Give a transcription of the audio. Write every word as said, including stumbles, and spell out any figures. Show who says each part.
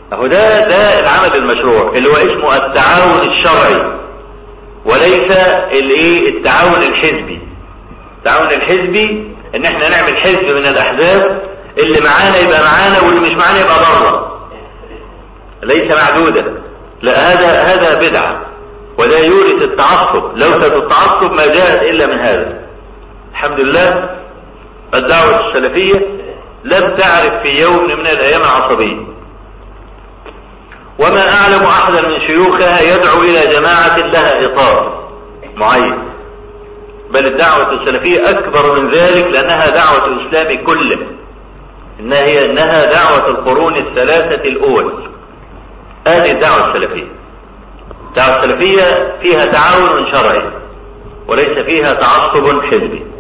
Speaker 1: اهو ده ده العمل المشروع اللي هو اسمه التعاون الشرعي، وليس الايه التعاون الحزبي. التعاون الحزبي ان احنا نعمل حزب من الاحزاب، اللي معانا يبقى معانا واللي مش معانا يبقى بره، ليس معدودا. لا، هذا هذا بدعة، ولا يورث التعصب. لوثة التعصب ما جاءت الا من هذا. الحمد لله الدعوة السلفية لم تعرف في يوم من الايام العصبية، وما اعلم احدا من شيوخها يدعو الى جماعة لها اطار معين، بل الدعوة السلفية اكبر من ذلك، لانها دعوة الاسلام كله. انها هي انها دعوة القرون الثلاثة الاول. هذه الدعوة السلفية. الدعوة السلفية فيها تعاون شرعي وليس فيها تعصب حزبي.